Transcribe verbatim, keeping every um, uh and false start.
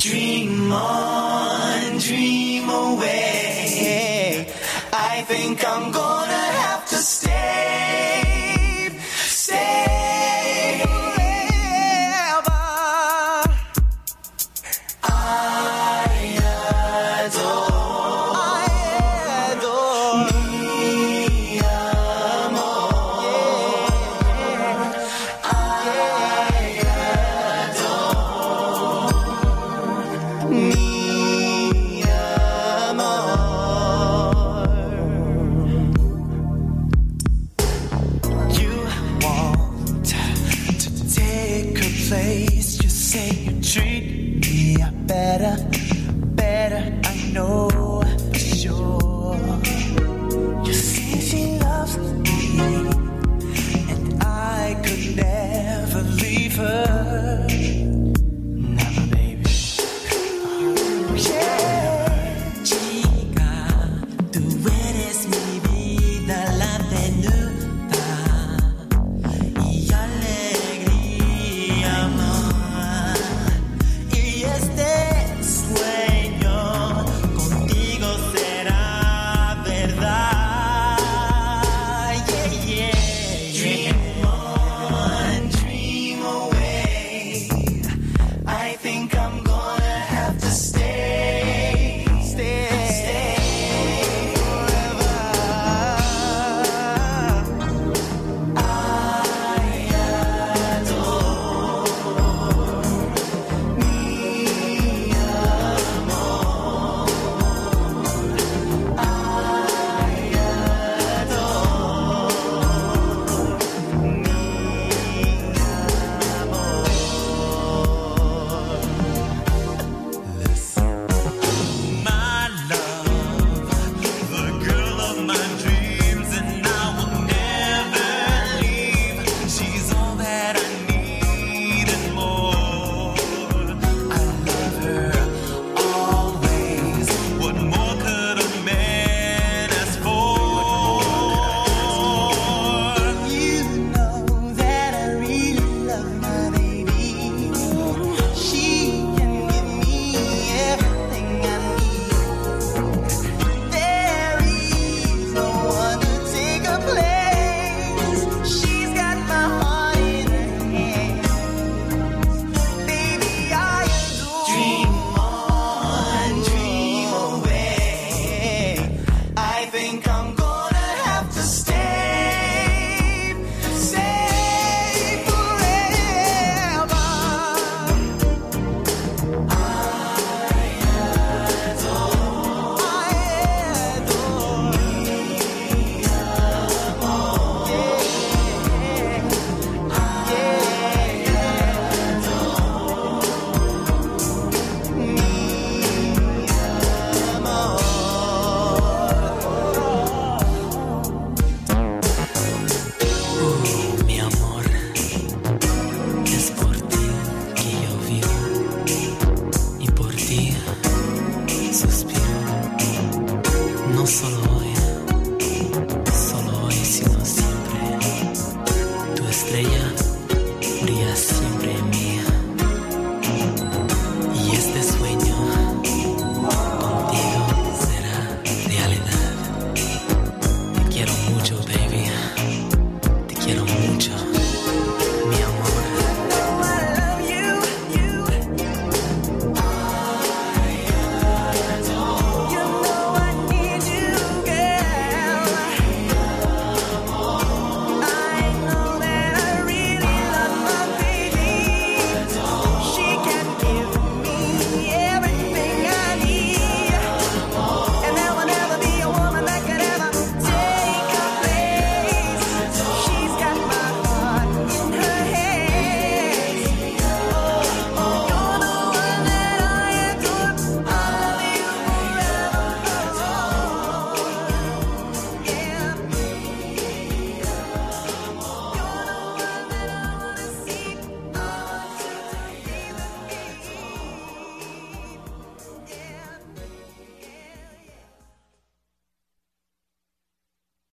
Dream on, dream away. I think I'm gonna have to stay, stay forever. I adore, I adore mi amor. Yeah. I adore mi better, better, I know for sure. You see she loves me, and I could never leave her. Never, baby. Yeah. Chica, tú eres mi vida, la tenuta y alegría, amor. Y este sueño contigo será verdad. Yeah, yeah, yeah. Dream on, dream away. I think I'm gonna